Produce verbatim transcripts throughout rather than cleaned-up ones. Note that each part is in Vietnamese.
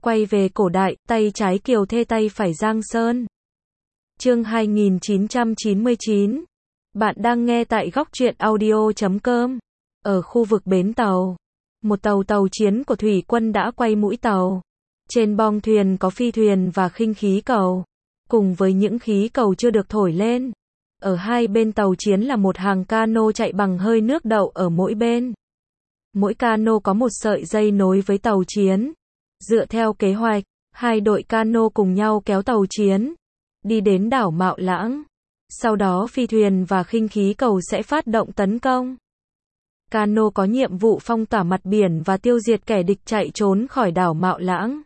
Quay về cổ đại, tay trái Kiều Thê tay phải Giang Sơn. Chương hai nghìn chín trăm chín mươi chín. Bạn đang nghe tại góc truyện audio chấm com. Ở khu vực bến tàu, một tàu tàu chiến của thủy quân đã quay mũi tàu. Trên bong thuyền có phi thuyền và khinh khí cầu, cùng với những khí cầu chưa được thổi lên. Ở hai bên tàu chiến là một hàng cano chạy bằng hơi nước đậu ở mỗi bên. Mỗi cano có một sợi dây nối với tàu chiến. Dựa theo kế hoạch, hai đội cano cùng nhau kéo tàu chiến đi đến đảo Mạo Lãng. Sau đó phi thuyền và khinh khí cầu sẽ phát động tấn công. Cano có nhiệm vụ phong tỏa mặt biển và tiêu diệt kẻ địch chạy trốn khỏi đảo Mạo Lãng.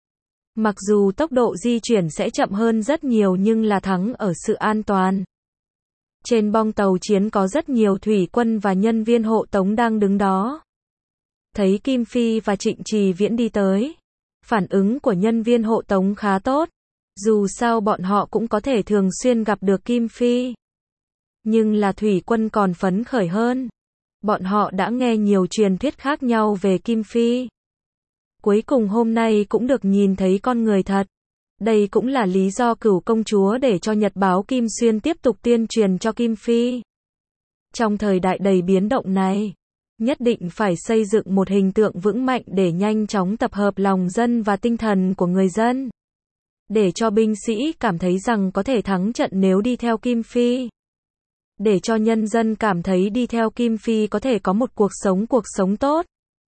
Mặc dù tốc độ di chuyển sẽ chậm hơn rất nhiều nhưng là thắng ở sự an toàn. Trên bong tàu chiến có rất nhiều thủy quân và nhân viên hộ tống đang đứng đó. Thấy Kim Phi và Trịnh Trì Viễn đi tới, phản ứng của nhân viên hộ tống khá tốt. Dù sao bọn họ cũng có thể thường xuyên gặp được Kim Phi. Nhưng là thủy quân còn phấn khởi hơn. Bọn họ đã nghe nhiều truyền thuyết khác nhau về Kim Phi. Cuối cùng hôm nay cũng được nhìn thấy con người thật. Đây cũng là lý do Cửu công chúa để cho Nhật báo Kim Xuyên tiếp tục tuyên truyền cho Kim Phi. Trong thời đại đầy biến động này, nhất định phải xây dựng một hình tượng vững mạnh để nhanh chóng tập hợp lòng dân và tinh thần của người dân. Để cho binh sĩ cảm thấy rằng có thể thắng trận nếu đi theo Kim Phi. Để cho nhân dân cảm thấy đi theo Kim Phi có thể có một cuộc sống cuộc sống tốt.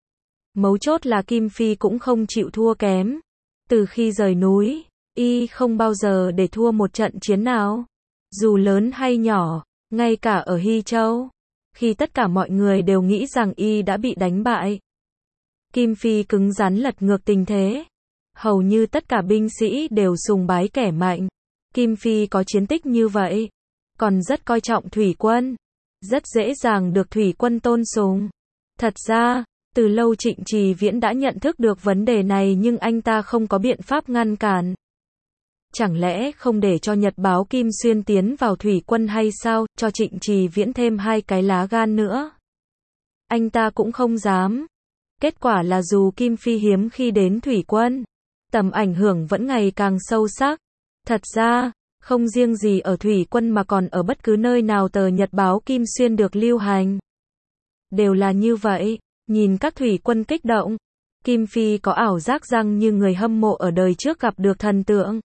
Mấu chốt là Kim Phi cũng không chịu thua kém. Từ khi rời núi, y không bao giờ để thua một trận chiến nào. Dù lớn hay nhỏ, ngay cả ở Hy Châu, khi tất cả mọi người đều nghĩ rằng y đã bị đánh bại, Kim Phi cứng rắn lật ngược tình thế. Hầu như tất cả binh sĩ đều sùng bái kẻ mạnh. Kim Phi có chiến tích như vậy, còn rất coi trọng thủy quân, rất dễ dàng được thủy quân tôn sùng. Thật ra, từ lâu Trịnh Trì Viễn đã nhận thức được vấn đề này nhưng anh ta không có biện pháp ngăn cản. Chẳng lẽ không để cho Nhật báo Kim Xuyên tiến vào thủy quân hay sao, cho Trịnh Trì Viễn thêm hai cái lá gan nữa? Anh ta cũng không dám. Kết quả là dù Kim Phi hiếm khi đến thủy quân, tầm ảnh hưởng vẫn ngày càng sâu sắc. Thật ra, không riêng gì ở thủy quân mà còn ở bất cứ nơi nào tờ Nhật báo Kim Xuyên được lưu hành. Đều là như vậy, nhìn các thủy quân kích động, Kim Phi có ảo giác rằng như người hâm mộ ở đời trước gặp được thần tượng.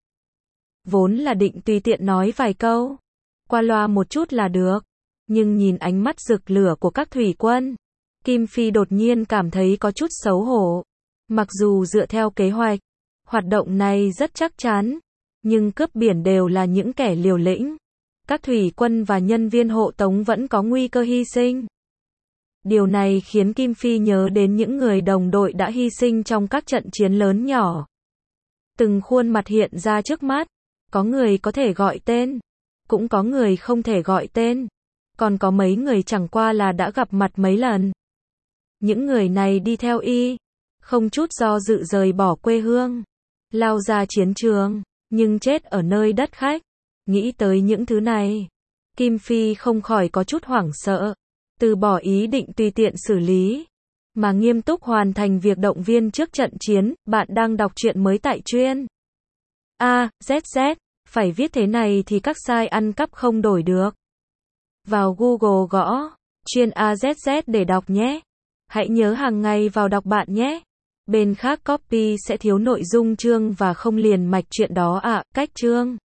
Vốn là định tùy tiện nói vài câu, qua loa một chút là được. Nhưng nhìn ánh mắt rực lửa của các thủy quân, Kim Phi đột nhiên cảm thấy có chút xấu hổ. Mặc dù dựa theo kế hoạch, hoạt động này rất chắc chắn, nhưng cướp biển đều là những kẻ liều lĩnh. Các thủy quân và nhân viên hộ tống vẫn có nguy cơ hy sinh. Điều này khiến Kim Phi nhớ đến những người đồng đội đã hy sinh trong các trận chiến lớn nhỏ. Từng khuôn mặt hiện ra trước mắt, có người có thể gọi tên, cũng có người không thể gọi tên, còn có mấy người chẳng qua là đã gặp mặt mấy lần. Những người này đi theo y, không chút do dự rời bỏ quê hương, lao ra chiến trường, nhưng chết ở nơi đất khách. Nghĩ tới những thứ này, Kim Phi không khỏi có chút hoảng sợ, từ bỏ ý định tùy tiện xử lý, mà nghiêm túc hoàn thành việc động viên trước trận chiến. Bạn đang đọc truyện mới tại chuyên A Z Z, phải viết thế này thì các site ăn cắp không đổi được. Vào Google gõ chuyên A Z Z để đọc nhé. Hãy nhớ hàng ngày vào đọc bạn nhé. Bên khác copy sẽ thiếu nội dung chương và không liền mạch chuyện đó ạ. À, cách chương